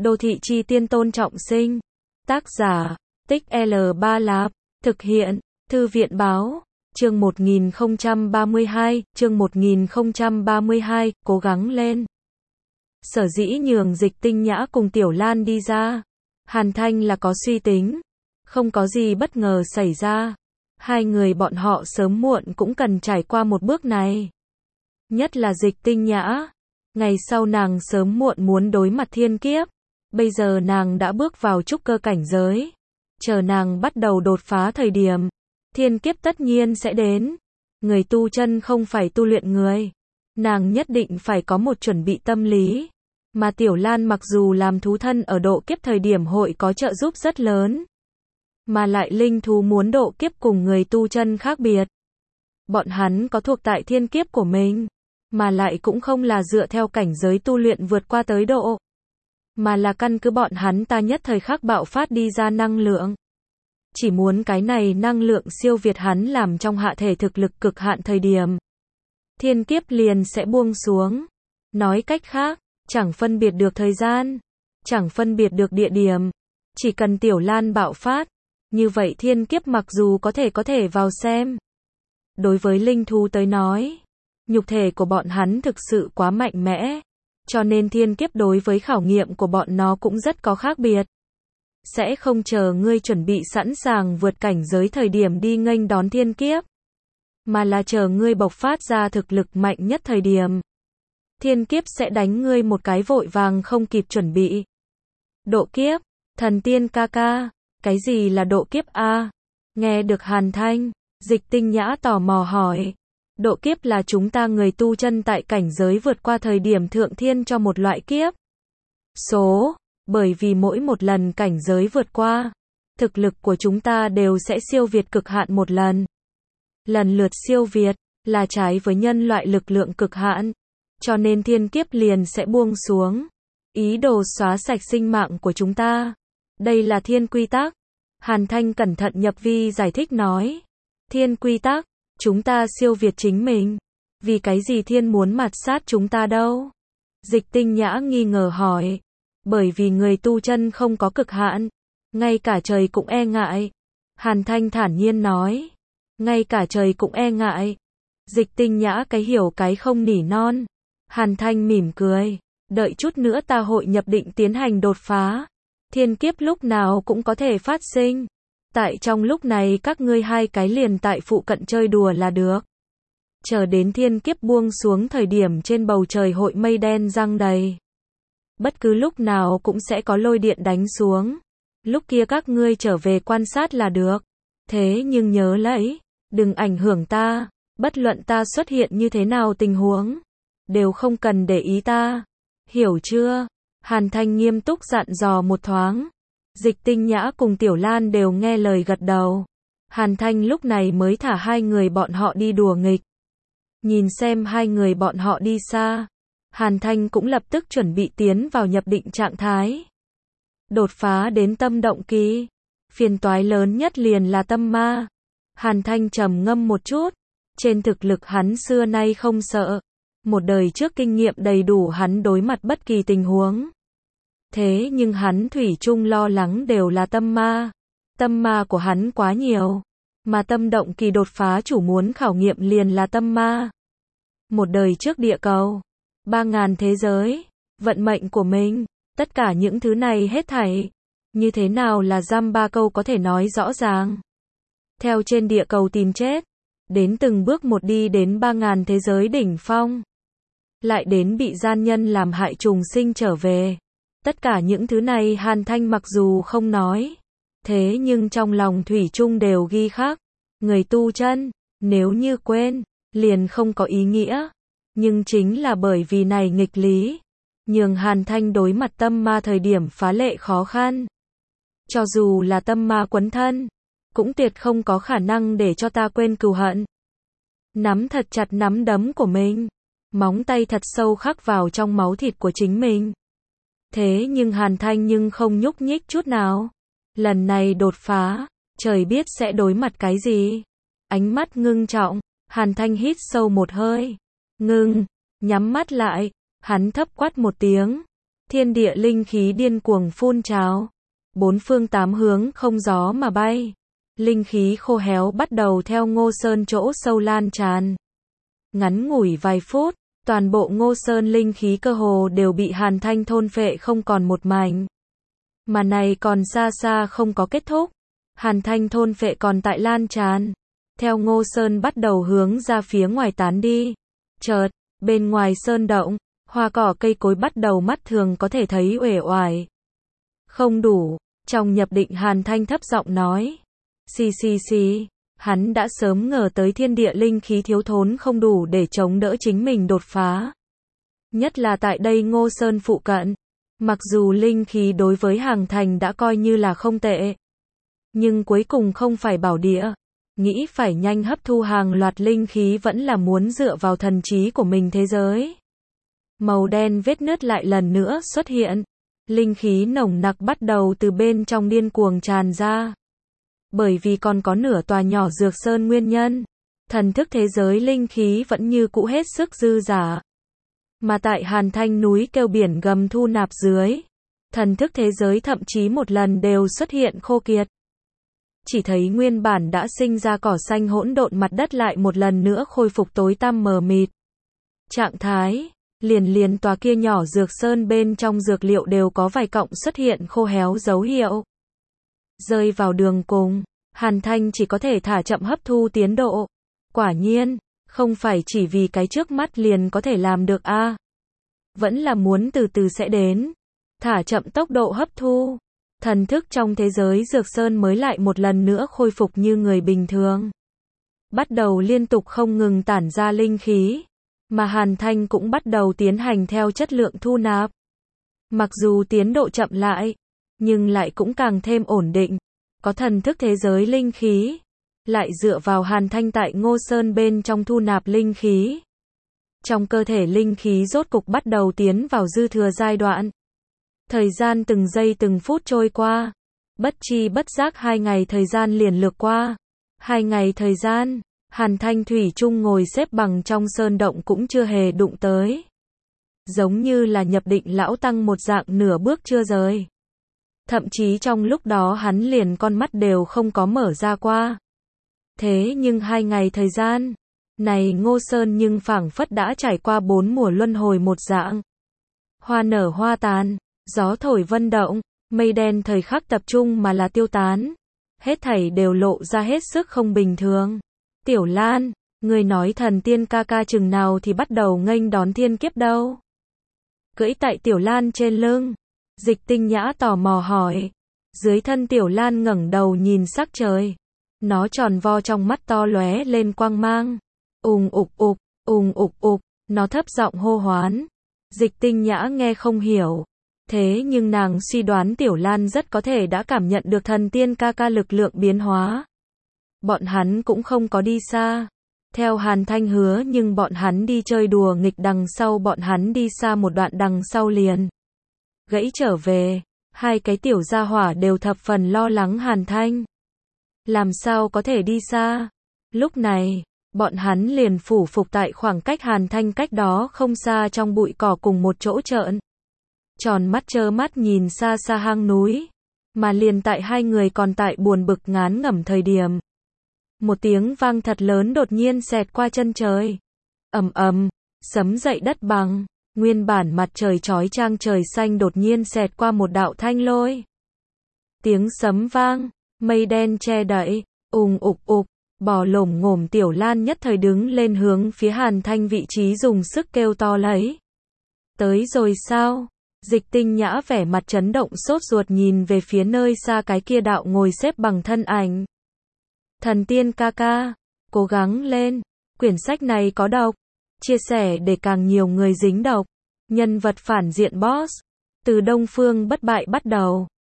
Đô thị chi tiên Tôn Trọng Sinh. Tác giả, Tích L3 Lạp. Thực hiện, Thư viện báo. Chương 1032, chương 1032, cố gắng lên. Sở dĩ nhường Dịch Tinh Nhã cùng Tiểu Lan đi ra. Hàn Thanh là có suy tính. Không có gì bất ngờ xảy ra. Hai người bọn họ sớm muộn cũng cần trải qua một bước này. Nhất là Dịch Tinh Nhã. Ngày sau nàng sớm muộn muốn đối mặt thiên kiếp. Bây giờ nàng đã bước vào trúc cơ cảnh giới. Chờ nàng bắt đầu đột phá thời điểm. Thiên kiếp tất nhiên sẽ đến. Người tu chân không phải tu luyện người. Nàng nhất định phải có một chuẩn bị tâm lý. Mà Tiểu Lan mặc dù làm thú thân ở độ kiếp thời điểm hội có trợ giúp rất lớn. Mà lại linh thú muốn độ kiếp cùng người tu chân khác biệt. Bọn hắn có thuộc tại thiên kiếp của mình. Mà lại cũng không là dựa theo cảnh giới tu luyện vượt qua tới độ. Mà là căn cứ bọn hắn ta nhất thời khắc bạo phát đi ra năng lượng. Chỉ muốn cái này năng lượng siêu việt hắn làm trong hạ thể thực lực cực hạn thời điểm. Thiên kiếp liền sẽ buông xuống. Nói cách khác, chẳng phân biệt được thời gian. Chẳng phân biệt được địa điểm. Chỉ cần Tiểu Lan bạo phát. Như vậy thiên kiếp mặc dù có thể vào xem. Đối với linh thú tới nói. Nhục thể của bọn hắn thực sự quá mạnh mẽ. Cho nên thiên kiếp đối với khảo nghiệm của bọn nó cũng rất có khác biệt. Sẽ không chờ ngươi chuẩn bị sẵn sàng vượt cảnh giới thời điểm đi nghênh đón thiên kiếp. Mà là chờ ngươi bộc phát ra thực lực mạnh nhất thời điểm. Thiên kiếp sẽ đánh ngươi một cái vội vàng không kịp chuẩn bị. Độ kiếp, thần tiên ca ca, cái gì là độ kiếp a? Nghe được Hàn Thanh, Dịch Tinh Nhã tò mò hỏi. Độ kiếp là chúng ta người tu chân tại cảnh giới vượt qua thời điểm thượng thiên cho một loại kiếp. Bởi vì mỗi một lần cảnh giới vượt qua, thực lực của chúng ta đều sẽ siêu việt cực hạn một lần. Lần lượt siêu việt, là trái với nhân loại lực lượng cực hạn. Cho nên thiên kiếp liền sẽ buông xuống. Ý đồ xóa sạch sinh mạng của chúng ta. Đây là thiên quy tắc. Hàn Thanh cẩn thận nhập vi giải thích nói. Thiên quy tắc, chúng ta siêu việt chính mình. Vì cái gì thiên muốn mạt sát chúng ta đâu? Dịch Tinh Nhã nghi ngờ hỏi. Bởi vì người tu chân không có cực hạn. Ngay cả trời cũng e ngại. Hàn Thanh thản nhiên nói. Ngay cả trời cũng e ngại. Dịch Tinh Nhã cái hiểu cái không nỉ non. Hàn Thanh mỉm cười. Đợi chút nữa ta hội nhập định tiến hành đột phá. Thiên kiếp lúc nào cũng có thể phát sinh. Tại trong lúc này các ngươi hai cái liền tại phụ cận chơi đùa là được. Chờ đến thiên kiếp buông xuống thời điểm trên bầu trời hội mây đen giăng đầy. Bất cứ lúc nào cũng sẽ có lôi điện đánh xuống. Lúc kia các ngươi trở về quan sát là được. Thế nhưng nhớ lấy, đừng ảnh hưởng ta. Bất luận ta xuất hiện như thế nào tình huống, đều không cần để ý ta. Hiểu chưa? Hàn Thanh nghiêm túc dặn dò một thoáng. Dịch Tinh Nhã cùng Tiểu Lan đều nghe lời gật đầu. Hàn Thanh lúc này mới thả hai người bọn họ đi đùa nghịch. Nhìn xem hai người bọn họ đi xa. Hàn Thanh cũng lập tức chuẩn bị tiến vào nhập định trạng thái. Đột phá đến tâm động kỳ. Phiền toái lớn nhất liền là tâm ma. Hàn Thanh trầm ngâm một chút. Trên thực lực hắn xưa nay không sợ. Một đời trước kinh nghiệm đầy đủ hắn đối mặt bất kỳ tình huống. Thế nhưng hắn thủy chung lo lắng đều là tâm ma. Tâm ma của hắn quá nhiều. Mà tâm động kỳ đột phá chủ muốn khảo nghiệm liền là tâm ma. Một đời trước địa cầu. 3.000 thế giới. Vận mệnh của mình. Tất cả những thứ này hết thảy. Như thế nào là dăm ba câu có thể nói rõ ràng. Theo trên địa cầu tìm chết. Đến từng bước một đi đến 3.000 thế giới đỉnh phong. Lại đến bị gian nhân làm hại trùng sinh trở về. Tất cả những thứ này Hàn Thanh mặc dù không nói. Thế nhưng trong lòng thủy chung đều ghi khắc. Người tu chân, nếu như quên, liền không có ý nghĩa. Nhưng chính là bởi vì này nghịch lý. Nhường Hàn Thanh đối mặt tâm ma thời điểm phá lệ khó khăn. Cho dù là tâm ma quấn thân, cũng tuyệt không có khả năng để cho ta quên cừu hận. Nắm thật chặt nắm đấm của mình. Móng tay thật sâu khắc vào trong máu thịt của chính mình. Thế nhưng Hàn Thanh nhưng không nhúc nhích chút nào. Lần này đột phá, trời biết sẽ đối mặt cái gì. Ánh mắt ngưng trọng, Hàn Thanh hít sâu một hơi. Ngưng, nhắm mắt lại, hắn thấp quát một tiếng. Thiên địa linh khí điên cuồng phun trào. Bốn phương tám hướng không gió mà bay. Linh khí khô héo bắt đầu theo Ngô Sơn chỗ sâu lan tràn. Ngắn ngủi vài phút, toàn bộ Ngô Sơn linh khí cơ hồ đều bị Hàn Thanh thôn phệ không còn một mảnh. Mà này còn xa xa không có kết thúc. Hàn Thanh thôn phệ còn tại lan tràn. Theo Ngô Sơn bắt đầu hướng ra phía ngoài tán đi. Chợt, bên ngoài sơn động, hoa cỏ cây cối bắt đầu mắt thường có thể thấy uể oải. Không đủ, trong nhập định Hàn Thanh thấp giọng nói. Xì. Hắn đã sớm ngờ tới thiên địa linh khí thiếu thốn không đủ để chống đỡ chính mình đột phá. Nhất là tại đây Ngô Sơn phụ cận. Mặc dù linh khí đối với Hàng Thành đã coi như là không tệ. Nhưng cuối cùng không phải bảo địa. Nghĩ phải nhanh hấp thu hàng loạt linh khí vẫn là muốn dựa vào thần trí của mình thế giới. Màu đen vết nứt lại lần nữa xuất hiện. Linh khí nồng nặc bắt đầu từ bên trong điên cuồng tràn ra. Bởi vì còn có nửa tòa nhỏ dược sơn nguyên nhân. Thần thức thế giới linh khí vẫn như cũ hết sức dư dả. Mà tại Hàn Thanh núi kêu biển gầm thu nạp dưới. Thần thức thế giới thậm chí một lần đều xuất hiện khô kiệt. Chỉ thấy nguyên bản đã sinh ra cỏ xanh hỗn độn mặt đất lại một lần nữa khôi phục tối tăm mờ mịt. Trạng thái, liền tòa kia nhỏ dược sơn bên trong dược liệu đều có vài cọng xuất hiện khô héo dấu hiệu. Rơi vào đường cùng, Hàn Thanh chỉ có thể thả chậm hấp thu tiến độ. Quả nhiên, không phải chỉ vì cái trước mắt liền có thể làm được a. Vẫn là muốn từ từ sẽ đến. Thả chậm tốc độ hấp thu. Thần thức trong thế giới dược sơn mới lại một lần nữa khôi phục như người bình thường. Bắt đầu liên tục không ngừng tản ra linh khí. Mà Hàn Thanh cũng bắt đầu tiến hành theo chất lượng thu nạp. Mặc dù tiến độ chậm lại, nhưng lại cũng càng thêm ổn định. Có thần thức thế giới linh khí. Lại dựa vào Hàn Thanh tại Ngô Sơn bên trong thu nạp linh khí. Trong cơ thể linh khí rốt cục bắt đầu tiến vào dư thừa giai đoạn. Thời gian từng giây từng phút trôi qua. Bất chi bất giác 2 ngày thời gian liền lược qua. 2 ngày thời gian, Hàn Thanh thủy chung ngồi xếp bằng trong sơn động cũng chưa hề đụng tới. Giống như là nhập định lão tăng một dạng nửa bước chưa rời. Thậm chí trong lúc đó hắn liền con mắt đều không có mở ra qua. Thế nhưng 2 ngày thời gian, này Ngô Sơn nhưng phảng phất đã trải qua 4 mùa luân hồi một dạng. Hoa nở hoa tàn, gió thổi vân động, mây đen thời khắc tập trung mà là tiêu tán. Hết thảy đều lộ ra hết sức không bình thường. Tiểu Lan, người nói thần tiên ca ca chừng nào thì bắt đầu nghênh đón thiên kiếp đâu? Cưỡi tại Tiểu Lan trên lưng. Dịch Tinh Nhã tò mò hỏi. Dưới thân Tiểu Lan ngẩng đầu nhìn sắc trời. Nó tròn vo trong mắt to lóe lên quang mang. Ùng ục ục, nó thấp giọng hô hoán. Dịch Tinh Nhã nghe không hiểu. Thế nhưng nàng suy đoán Tiểu Lan rất có thể đã cảm nhận được thần tiên ca ca lực lượng biến hóa. Bọn hắn cũng không có đi xa. Theo Hàn Thanh hứa nhưng bọn hắn đi chơi đùa nghịch đằng sau bọn hắn đi xa một đoạn đằng sau liền. Gãy trở về, 2 cái tiểu gia hỏa đều thập phần lo lắng Hàn Thanh. Làm sao có thể đi xa? Lúc này, bọn hắn liền phủ phục tại khoảng cách Hàn Thanh cách đó không xa trong bụi cỏ cùng một chỗ trợn. Tròn mắt trơ mắt nhìn xa xa hang núi. Mà liền tại 2 người còn tại buồn bực ngán ngẩm thời điểm. Một tiếng vang thật lớn đột nhiên xẹt qua chân trời. Ầm ầm, sấm dậy đất bằng. Nguyên bản mặt trời chói chang trời xanh đột nhiên xẹt qua một đạo thanh lôi. Tiếng sấm vang, mây đen che đậy, ùng ục, bò lổm ngổm Tiểu Lan nhất thời đứng lên hướng phía Hàn Thanh vị trí dùng sức kêu to lấy. Tới rồi sao? Dịch Tinh Nhã vẻ mặt chấn động sốt ruột nhìn về phía nơi xa cái kia đạo ngồi xếp bằng thân ảnh. Thần tiên ca ca, cố gắng lên, quyển sách này có độc, chia sẻ để càng nhiều người dính độc. Nhân vật phản diện boss, từ Đông Phương bất bại bắt đầu.